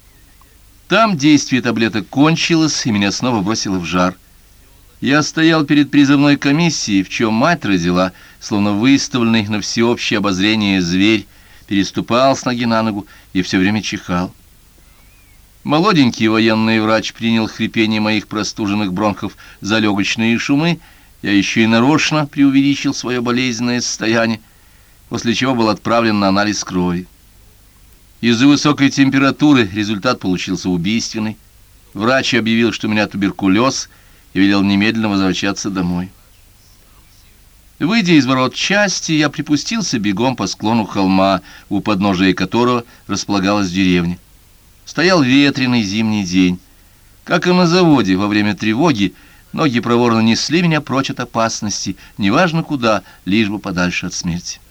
Там действие таблеток кончилось, и меня снова бросило в жар. Я стоял перед призывной комиссией, в чем мать родила, словно выставленный на всеобщее обозрение зверь, переступал с ноги на ногу и все время чихал. Молоденький военный врач принял хрипение моих простуженных бронхов за легочные шумы. Я еще и нарочно преувеличил свое болезненное состояние, после чего был отправлен на анализ крови. Из-за высокой температуры результат получился убийственный. Врач объявил, что у меня туберкулез, и велел немедленно возвращаться домой. Выйдя из ворот части, я припустился бегом по склону холма, у подножия которого располагалась деревня. Стоял ветреный зимний день. Как и на заводе во время тревоги, ноги проворно несли меня прочь от опасности, неважно куда, лишь бы подальше от смерти.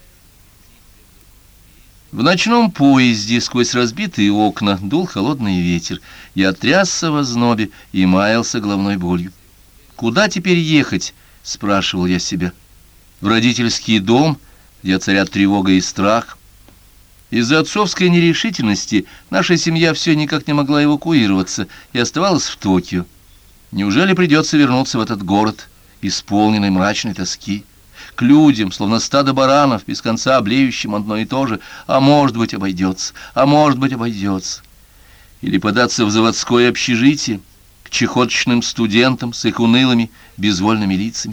В ночном поезде сквозь разбитые окна дул холодный ветер. Я трясся в ознобе и маялся головной болью. «Куда теперь ехать?» — спрашивал я себя. «В родительский дом, где царят тревога и страх». Из-за отцовской нерешительности наша семья все никак не могла эвакуироваться и оставалась в Токио. Неужели придется вернуться в этот город, исполненный мрачной тоски, к людям, словно стадо баранов, без конца облеющим одно и то же, а может быть обойдется, а может быть обойдется? Или податься в заводское общежитие, к чехоточным студентам с их унылыми, безвольными лицами?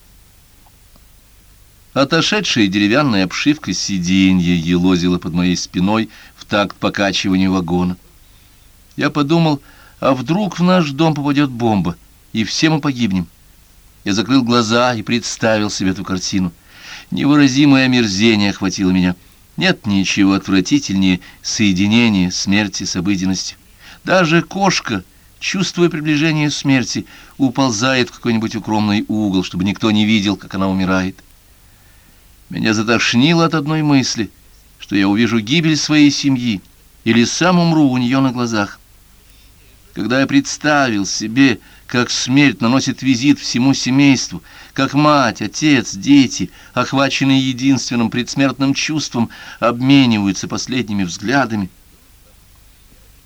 Отошедшая деревянная обшивка сиденья елозила под моей спиной в такт покачиванию вагона. Я подумал, а вдруг в наш дом попадет бомба, и все мы погибнем? Я закрыл глаза и представил себе эту картину. Невыразимое омерзение охватило меня. Нет ничего отвратительнее соединения смерти с обыденностью. Даже кошка, чувствуя приближение смерти, уползает в какой-нибудь укромный угол, чтобы никто не видел, как она умирает. Меня затошнило от одной мысли, что я увижу гибель своей семьи или сам умру у нее на глазах. Когда я представил себе, как смерть наносит визит всему семейству, как мать, отец, дети, охваченные единственным предсмертным чувством, обмениваются последними взглядами,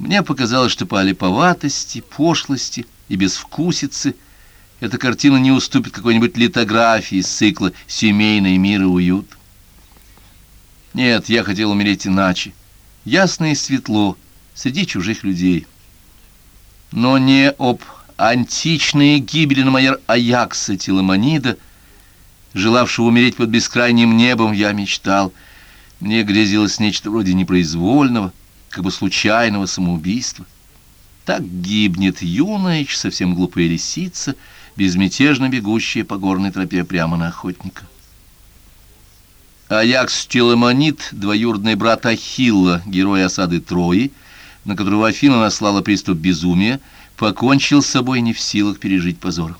Мне показалось, что по липоватости, пошлости и безвкусице эта картина не уступит какой-нибудь литографии из цикла «Семейный мир и уют». Нет, я хотел умереть иначе, ясно и светло, среди чужих людей. Но не об античной гибели на манер Аякса Теламонида, желавшего умереть под бескрайним небом, я мечтал. Мне грезилось нечто вроде непроизвольного, как бы случайного самоубийства. Так гибнет юная, еще совсем глупая лисица, безмятежно бегущая по горной тропе прямо на охотника. Аякс Теламонид, двоюродный брат Ахилла, герой осады Трои, на которого Афина наслала приступ безумия, покончил с собой, не в силах пережить позор.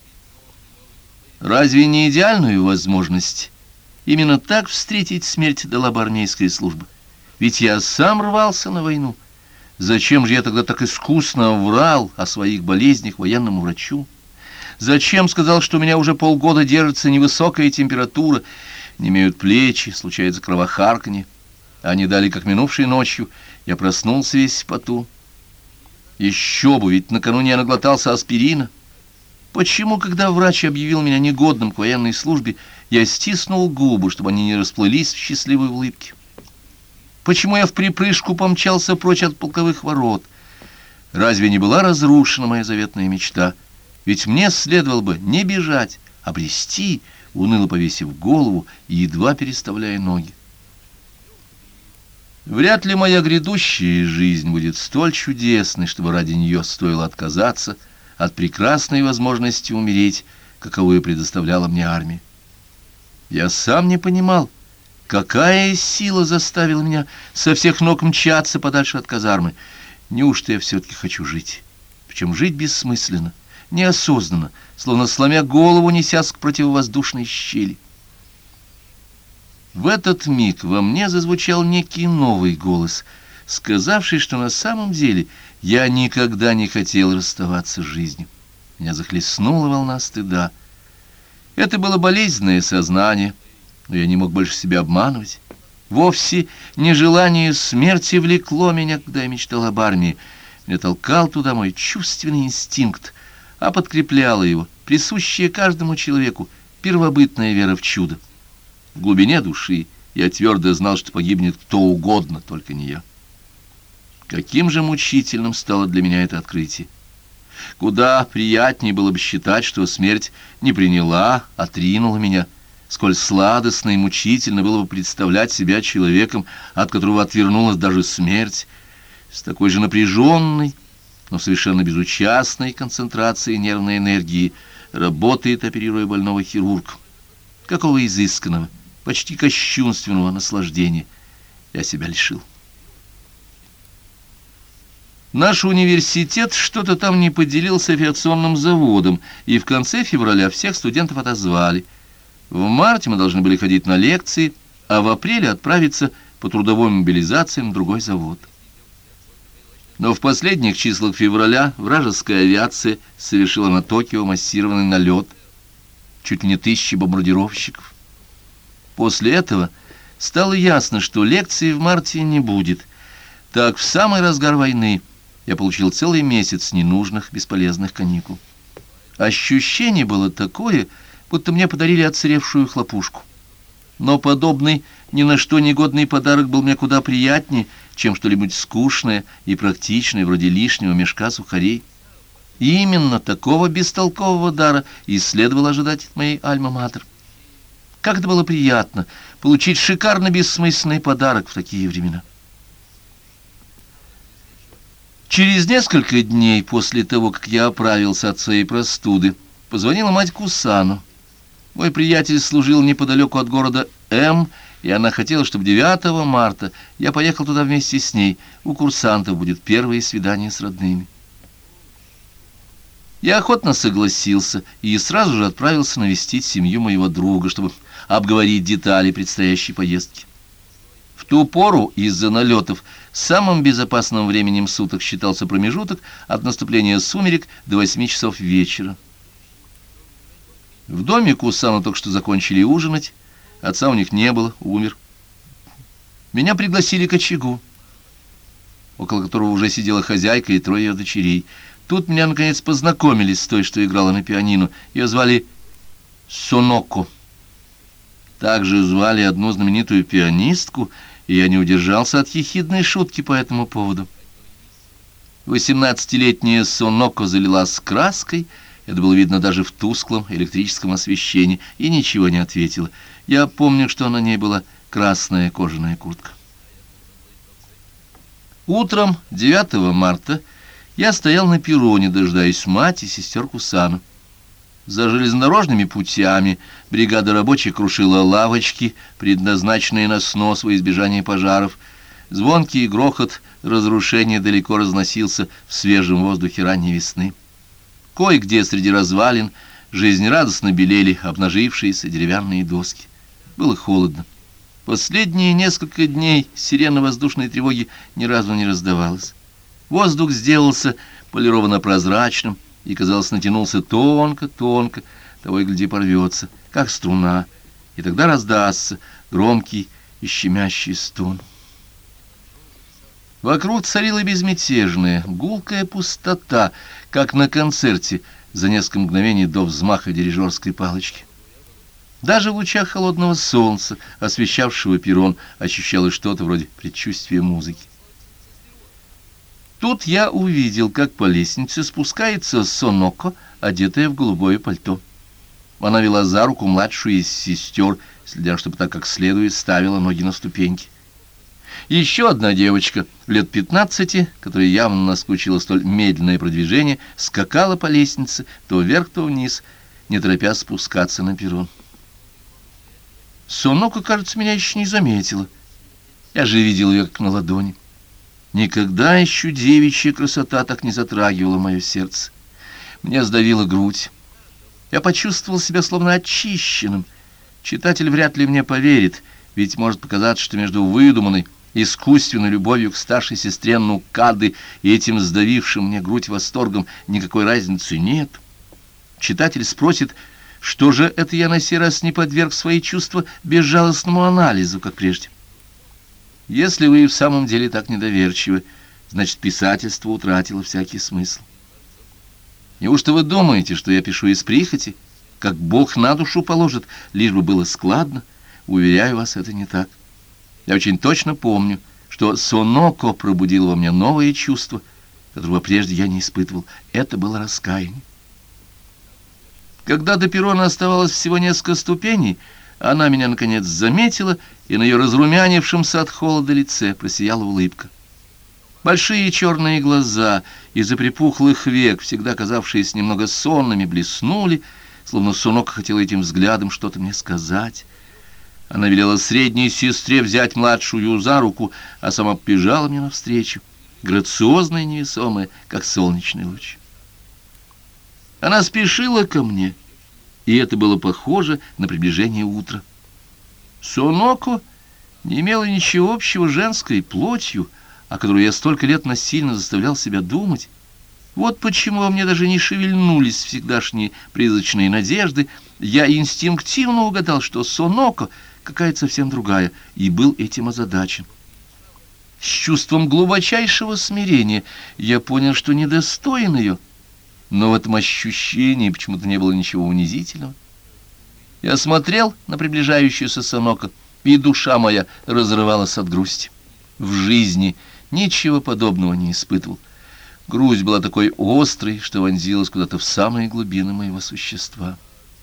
Разве не идеальную возможность именно так встретить смерть дала бы армейская служба? Ведь я сам рвался на войну. Зачем же я тогда так искусно врал о своих болезнях военному врачу? Зачем сказал, что у меня уже полгода держится невысокая температура, немеют плечи, случается кровохарканье, а не дали, как минувшей ночью, я проснулся весь в поту. Еще бы, ведь накануне я наглотался аспирина. Почему, когда врач объявил меня негодным к военной службе, я стиснул губы, чтобы они не расплылись в счастливой улыбке? Почему я вприпрыжку помчался прочь от полковых ворот? Разве не была разрушена моя заветная мечта? Ведь мне следовало бы не бежать, а брести, уныло повесив голову и едва переставляя ноги. Вряд ли моя грядущая жизнь будет столь чудесной, чтобы ради нее стоило отказаться от прекрасной возможности умереть, каковую предоставляла мне армия. Я сам не понимал, какая сила заставила меня со всех ног мчаться подальше от казармы. Неужто я все-таки хочу жить? Причем жить бессмысленно, неосознанно, словно сломя голову, несясь к противовоздушной щели. В этот миг во мне зазвучал некий новый голос, сказавший, что на самом деле я никогда не хотел расставаться с жизнью. Меня захлестнула волна стыда. Это было болезненное сознание, но я не мог больше себя обманывать. Вовсе нежелание смерти влекло меня, когда я мечтал об армии. Меня толкал туда мой чувственный инстинкт, а подкрепляло его присущая каждому человеку первобытная вера в чудо. В глубине души я твердо знал, что погибнет кто угодно, только не я. Каким же мучительным стало для меня это открытие! Куда приятнее было бы считать, что смерть не приняла, отринула меня, сколь сладостно и мучительно было бы представлять себя человеком, от которого отвернулась даже смерть, с такой же напряженной, но совершенно безучастной концентрацией нервной энергии работает, оперируя больного хирург. Какого изысканного, почти кощунственного наслаждения я себя лишил. Наш университет что-то там не поделил с авиационным заводом, и в конце февраля всех студентов отозвали. В марте мы должны были ходить на лекции, а в апреле отправиться по трудовой мобилизации на другой завод. Но в последних числах февраля вражеская авиация совершила на Токио массированный налет, чуть ли не 1000 бомбардировщиков. После этого стало ясно, что лекции в марте не будет. Так, в самый разгар войны я получил целый месяц ненужных, бесполезных каникул. Ощущение было такое, будто мне подарили отсыревшую хлопушку. Но подобный ни на что негодный подарок был мне куда приятнее, чем что-нибудь скучное и практичное, вроде лишнего мешка сухарей. И именно такого бестолкового дара и следовало ожидать от моей альма-матер. Как это было приятно получить шикарно бессмысленный подарок в такие времена. Через несколько дней после того, как я оправился от своей простуды, позвонила мать Кусану. Мой приятель служил неподалеку от города М, и она хотела, чтобы 9 марта я поехал туда вместе с ней. У курсантов будет первое свидание с родными. Я охотно согласился и сразу же отправился навестить семью моего друга, чтобы обговорить детали предстоящей поездки. В ту пору из-за налетов самым безопасным временем суток считался промежуток от наступления сумерек до 8 часов вечера. В доме Кусану только что закончили ужинать, отца у них не было, умер. Меня пригласили к очагу. около которого уже сидела хозяйка и трое ее дочерей. Тут меня, наконец, познакомились с той, что играла на пианино. Ее звали Соноко. Также звали одну знаменитую пианистку, и я не удержался от ехидной шутки по этому поводу. 18-летняя Соноко залилась краской, это было видно даже в тусклом электрическом освещении, и ничего не ответила. Я помню, что на ней была красная кожаная куртка. Утром 9 марта я стоял на перроне, дожидаясь мать и сестер Кусану. За железнодорожными путями бригада рабочих крушила лавочки, предназначенные на снос во избежание пожаров. Звонкий грохот разрушения далеко разносился в свежем воздухе ранней весны. Кое-где среди развалин жизнерадостно белели обнажившиеся деревянные доски. Было холодно. Последние несколько дней сирена воздушной тревоги ни разу не раздавалась. Воздух сделался полированно-прозрачным и, казалось, натянулся тонко-тонко, того и гляди порвется, как струна, и тогда раздастся громкий и щемящий стон. Вокруг царила безмятежная, гулкая пустота, как на концерте за несколько мгновений до взмаха дирижерской палочки. Даже в лучах холодного солнца, освещавшего перрон, ощущалось что-то вроде предчувствия музыки. Тут я увидел, как по лестнице спускается Соноко, одетая в голубое пальто. Она вела за руку младшую из сестер, следя, чтобы так как следует ставила ноги на ступеньки. Еще одна девочка, лет 15, которая явно наскучила столь медленное продвижение, скакала по лестнице то вверх, то вниз, не торопясь спускаться на перрон. Соноко, кажется, меня еще не заметила. Я же видел ее как на ладони. Никогда еще девичья красота так не затрагивала мое сердце. Мне сдавила грудь. Я почувствовал себя словно очищенным. Читатель вряд ли мне поверит, ведь может показаться, что между выдуманной, искусственной любовью к старшей сестре Нукады и этим сдавившим мне грудь восторгом никакой разницы нет. Читатель спросит, что же это я на сей раз не подверг свои чувства безжалостному анализу, как прежде. Если вы и в самом деле так недоверчивы, значит, писательство утратило всякий смысл. Неужто вы думаете, что я пишу из прихоти, как Бог на душу положит, лишь бы было складно? Уверяю вас, это не так. Я очень точно помню, что Соноко пробудила во мне новое чувство, которого прежде я не испытывал. Это было раскаяние. Когда до перрона оставалось всего несколько ступеней, она меня, наконец, заметила, и на ее разрумянившемся от холода лице просияла улыбка. Большие черные глаза из-за припухлых век, всегда казавшиеся немного сонными, блеснули, словно Соноко хотела этим взглядом что-то мне сказать. Она велела средней сестре взять младшую за руку, а сама побежала мне навстречу, грациозная и невесомая, как солнечный луч. Она спешила ко мне, и это было похоже на приближение утра. Соноко не имела ничего общего с женской плотью, о которой я столько лет насильно заставлял себя думать. Вот почему во мне даже не шевельнулись всегдашние призрачные надежды. Я инстинктивно угадал, что Соноко какая-то совсем другая, и был этим озадачен. С чувством глубочайшего смирения я понял, что недостоин ее, но в этом ощущении почему-то не было ничего унизительного. Я смотрел на приближающуюся Соноко, и душа моя разрывалась от грусти. В жизни ничего подобного не испытывал. Грусть была такой острой, что вонзилась куда-то в самые глубины моего существа.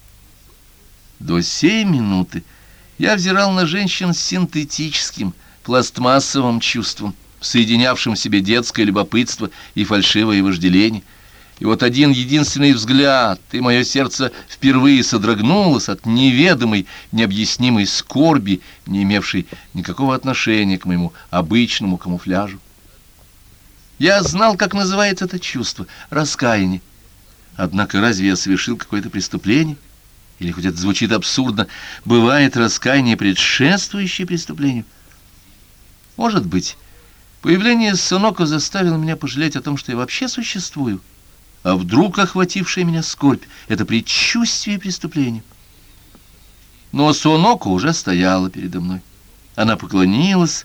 До сей минуты я взирал на женщин с синтетическим, пластмассовым чувством, соединявшим в себе детское любопытство и фальшивое вожделение. И вот один единственный взгляд, и мое сердце впервые содрогнулось от неведомой, необъяснимой скорби, не имевшей никакого отношения к моему обычному камуфляжу. Я знал, как называется это чувство — раскаяние. Однако разве я совершил какое-то преступление? Или, хоть это звучит абсурдно, бывает раскаяние, предшествующее преступлению? Может быть, появление Соноко заставило меня пожалеть о том, что я вообще существую. А вдруг охватившая меня скорбь — это предчувствие преступления? Но Соноко уже стояла передо мной. Она поклонилась,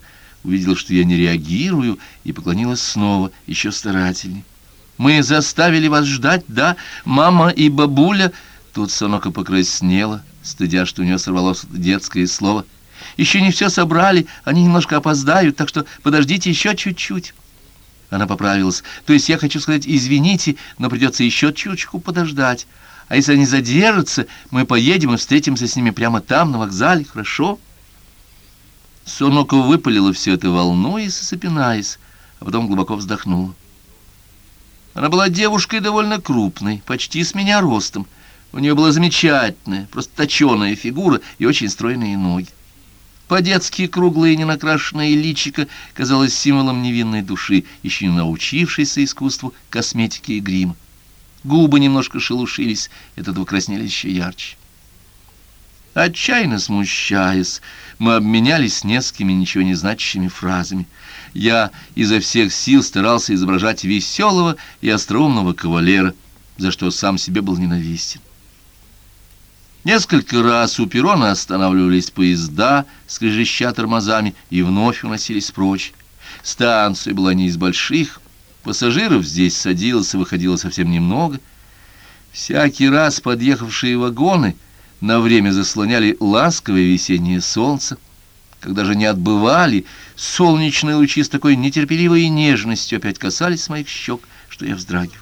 увидела, что я не реагирую, и поклонилась снова, еще старательней. «Мы заставили вас ждать, да, мама и бабуля?» Тут Соноко покраснела, стыдя, что у нее сорвалось детское слово. «Еще не все собрали, они немножко опоздают, так что подождите еще чуть-чуть». Она поправилась. «То есть я хочу сказать, извините, но придется еще чуточку подождать. А если они задержатся, мы поедем и встретимся с ними прямо там, на вокзале, хорошо?» Соноко выпалила все это, волнуясь и запинаясь, а потом глубоко вздохнула. Она была девушкой довольно крупной, почти с меня ростом. У нее была замечательная, просто точеная фигура и очень стройные ноги. По-детски круглое ненакрашенное личико казалось символом невинной души, еще не научившейся искусству косметики и грима. Губы немножко шелушились, от этого краснели еще ярче. Отчаянно смущаясь, мы обменялись несколькими ничего не значащими фразами. Я изо всех сил старался изображать веселого и остроумного кавалера, за что сам себе был ненавистен. Несколько раз у перрона останавливались поезда, скрежеща тормозами, и вновь уносились прочь. Станция была не из больших, пассажиров здесь садилось и выходило совсем немного. Всякий раз подъехавшие вагоны на время заслоняли ласковое весеннее солнце. Когда же не отбывали, солнечные лучи с такой нетерпеливой нежностью опять касались моих щек, что я вздрагивал.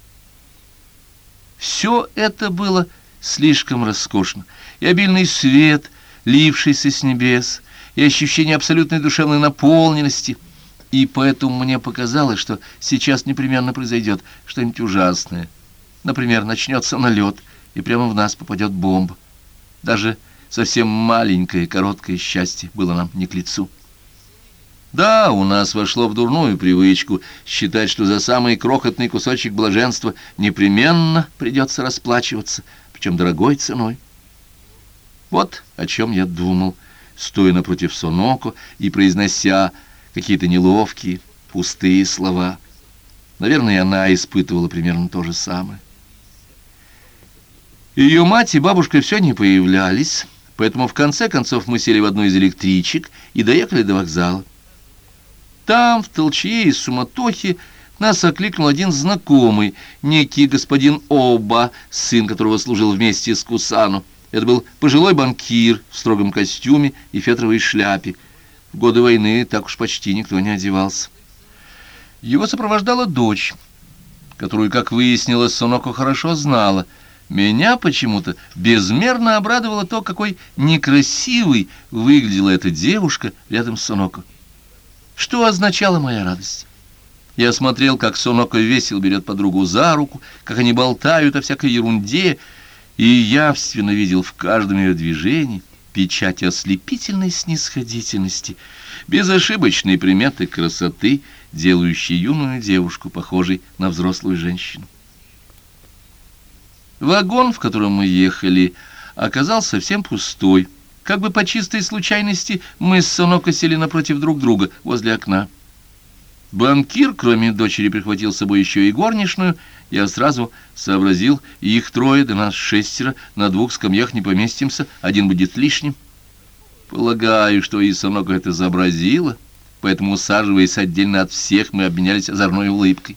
Все это было слишком роскошно, и обильный свет, лившийся с небес, и ощущение абсолютной душевной наполненности, и поэтому мне показалось, что сейчас непременно произойдет что-нибудь ужасное. Например, начнется налет, и прямо в нас попадет бомба. Даже совсем маленькое, короткое счастье было нам не к лицу. Да, у нас вошло в дурную привычку считать, что за самый крохотный кусочек блаженства непременно придется расплачиваться, причем дорогой ценой. Вот о чем я думал, стоя напротив Соноко и произнося какие-то неловкие, пустые слова. Наверное, она испытывала примерно то же самое. Ее мать и бабушка все не появлялись, поэтому в конце концов мы сели в одну из электричек и доехали до вокзала. Там, в толчье и суматохе, нас окликнул один знакомый, некий господин Оба, сын которого служил вместе с Кусано. Это был пожилой банкир в строгом костюме и фетровой шляпе. В годы войны так уж почти никто не одевался. Его сопровождала дочь, которую, как выяснилось, Соноко хорошо знала. Меня почему-то безмерно обрадовало то, какой некрасивой выглядела эта девушка рядом с Соноко. Что означала моя радость? Я смотрел, как Соноко весело берет подругу за руку, как они болтают о всякой ерунде, и явственно видел в каждом ее движении печать ослепительной снисходительности, безошибочной приметы красоты, делающей юную девушку похожей на взрослую женщину. Вагон, в котором мы ехали, оказался совсем пустой. Как бы по чистой случайности мы с Соноко сели напротив друг друга возле окна. Банкир, кроме дочери, прихватил с собой еще и горничную. Я сразу сообразил, их трое, да нас 6, на 2 скамьях не поместимся, один будет лишним. Полагаю, что и Соноко это сообразила, поэтому, усаживаясь отдельно от всех, мы обменялись озорной улыбкой.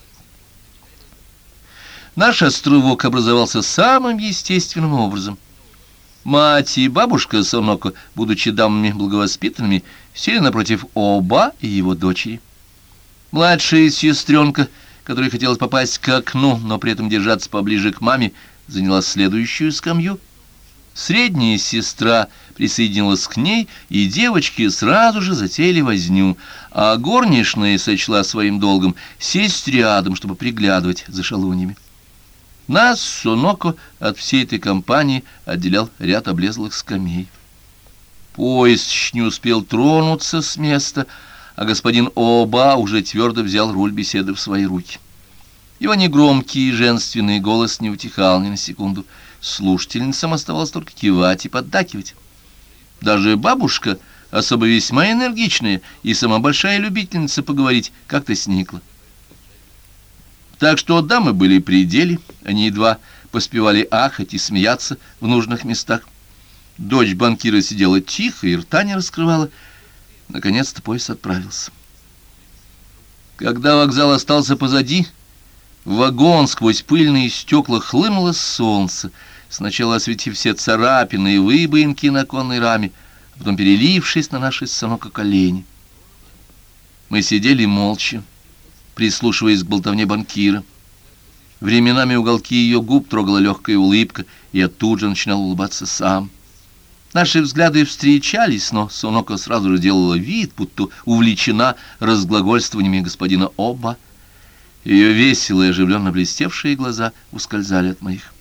Наш островок образовался самым естественным образом. Мать и бабушка Соноко, будучи дамами благовоспитанными, сели напротив Оба и его дочери. Младшая сестренка, которой хотелось попасть к окну, но при этом держаться поближе к маме, заняла следующую скамью. Средняя сестра присоединилась к ней, и девочки сразу же затеяли возню, а горничная сочла своим долгом сесть рядом, чтобы приглядывать за шалуньями. Нас, Соноко, от всей этой компании отделял ряд облезлых скамей. Поезд еще не успел тронуться с места, а господин Оба уже твердо взял руль беседы в свои руки. Его негромкий и женственный голос не утихал ни на секунду. Слушательницам оставалось только кивать и поддакивать. Даже бабушка, особо весьма энергичная и сама большая любительница поговорить, как-то сникла. Так что дамы были при деле, они едва поспевали ахать и смеяться в нужных местах. Дочь банкира сидела тихо и рта не раскрывала. Наконец-то поезд отправился. Когда вокзал остался позади, в вагон сквозь пыльные стекла хлынуло солнце, сначала осветив все царапины и выбоинки на оконной раме, а потом перелившись на наши с Соноко колени. Мы сидели молча, прислушиваясь к болтовне банкира. Временами уголки ее губ трогала легкая улыбка, и я тут же начинал улыбаться сам. Наши взгляды встречались, но Соноко сразу же делала вид, будто увлечена разглагольствованиями господина Оба. Ее веселые, оживленно блестевшие глаза ускользали от моих.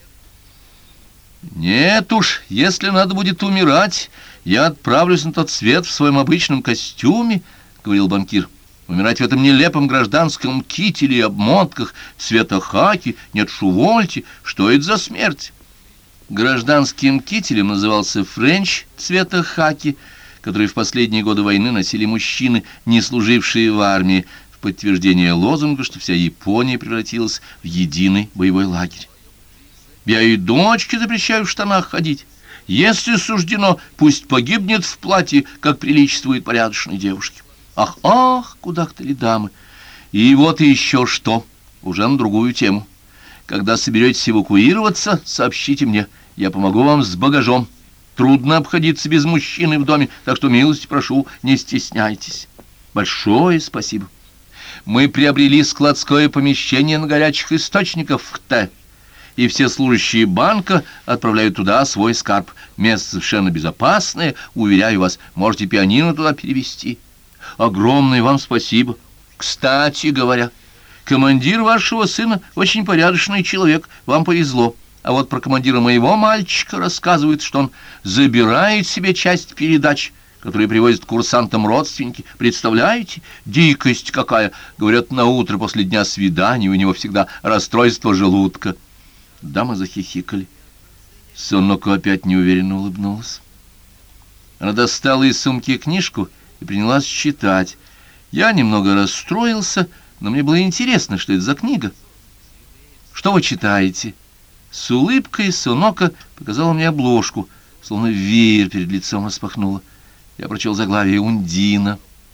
«Нет уж, если надо будет умирать, я отправлюсь на тот свет в своем обычном костюме», — говорил банкир. «Умирать в этом нелепом гражданском кителе и обмотках цвета хаки, нет шувольте, что это за смерть?» Гражданским кителем назывался френч цвета хаки, который в последние годы войны носили мужчины, не служившие в армии, в подтверждение лозунга, что вся Япония превратилась в единый боевой лагерь. «Я и дочке запрещаю в штанах ходить. Если суждено, пусть погибнет в платье, как приличествует порядочной девушке. Ах, ах, куда-то ли дамы. И вот еще что, уже на другую тему. Когда соберетесь эвакуироваться, сообщите мне. Я помогу вам с багажом. Трудно обходиться без мужчины в доме, так что, милости прошу, не стесняйтесь. Большое спасибо. Мы приобрели складское помещение на горячих источниках в Т, и все служащие банка отправляют туда свой скарб. Место совершенно безопасное, уверяю вас, можете пианино туда перевезти. Огромное вам спасибо. Кстати говоря, командир вашего сына очень порядочный человек, вам повезло. А вот про командира моего мальчика рассказывают, что он забирает себе часть передач, которые привозят курсантам родственники. Представляете? Дикость какая! Говорят, на утро после дня свидания у него всегда расстройство желудка. Дамы захихикали. Соноко опять неуверенно улыбнулась. Она достала из сумки книжку и принялась читать. Я немного расстроился, но мне было интересно, что это за книга. «Что вы читаете?» С улыбкой Соноко показала мне обложку, словно веер перед лицом распахнула. Я прочел заглавие «Ундина».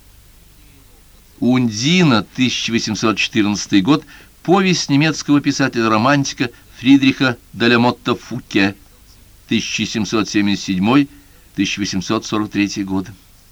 «Ундина», 1814 год, повесть немецкого писателя-романтика Фридриха Даля-Мотта Фуке, 1777-1843 годы.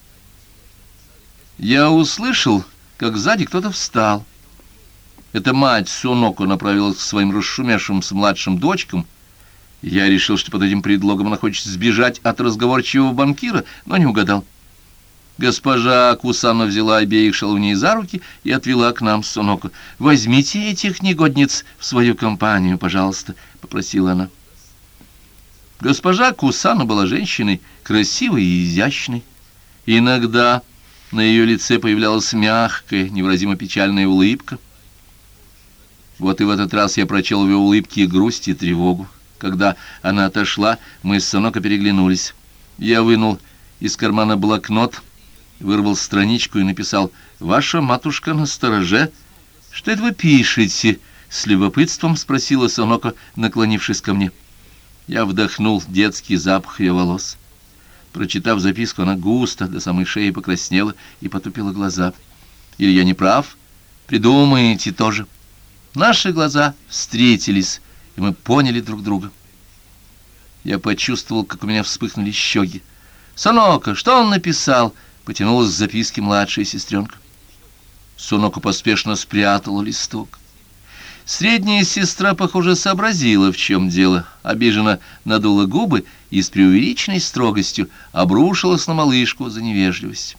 Я услышал, как сзади кто-то встал. Эта мать Соноко направилась к своим расшумевшимся младшим дочкам. Я решил, что под этим предлогом она хочет сбежать от разговорчивого банкира, но не угадал. Госпожа Кусано взяла обеих шалуней за руки и отвела к нам Соноко. «Возьмите этих негодниц в свою компанию, пожалуйста», — попросила она. Госпожа Кусано была женщиной красивой и изящной. Иногда на ее лице появлялась мягкая, невыразимо печальная улыбка. Вот и в этот раз я прочел в ее улыбке грусть и тревогу. Когда она отошла, мы с Соноко переглянулись. Я вынул из кармана блокнот, вырвал страничку и написал: «Ваша матушка настороже». «Что это вы пишете?» — с любопытством спросила Соноко, наклонившись ко мне. Я вдохнул детский запах ее волос. Прочитав записку, она густо до самой шеи покраснела и потупила глаза. «Или я не прав? Придумаете тоже». Наши глаза встретились, и мы поняли друг друга. Я почувствовал, как у меня вспыхнули щеки. «Соноко, что он написал?» — потянулась к записке младшая сестренка. Соноко поспешно спрятала листок. Средняя сестра, похоже, сообразила, в чем дело, обиженно надула губы и с преувеличенной строгостью обрушилась на малышку за невежливость.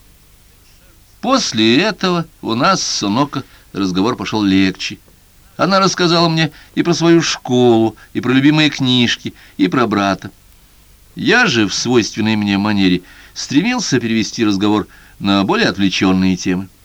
После этого у нас с Соноко разговор пошел легче. Она рассказала мне и про свою школу, и про любимые книжки, и про брата. Я же в свойственной мне манере стремился перевести разговор на более отвлеченные темы.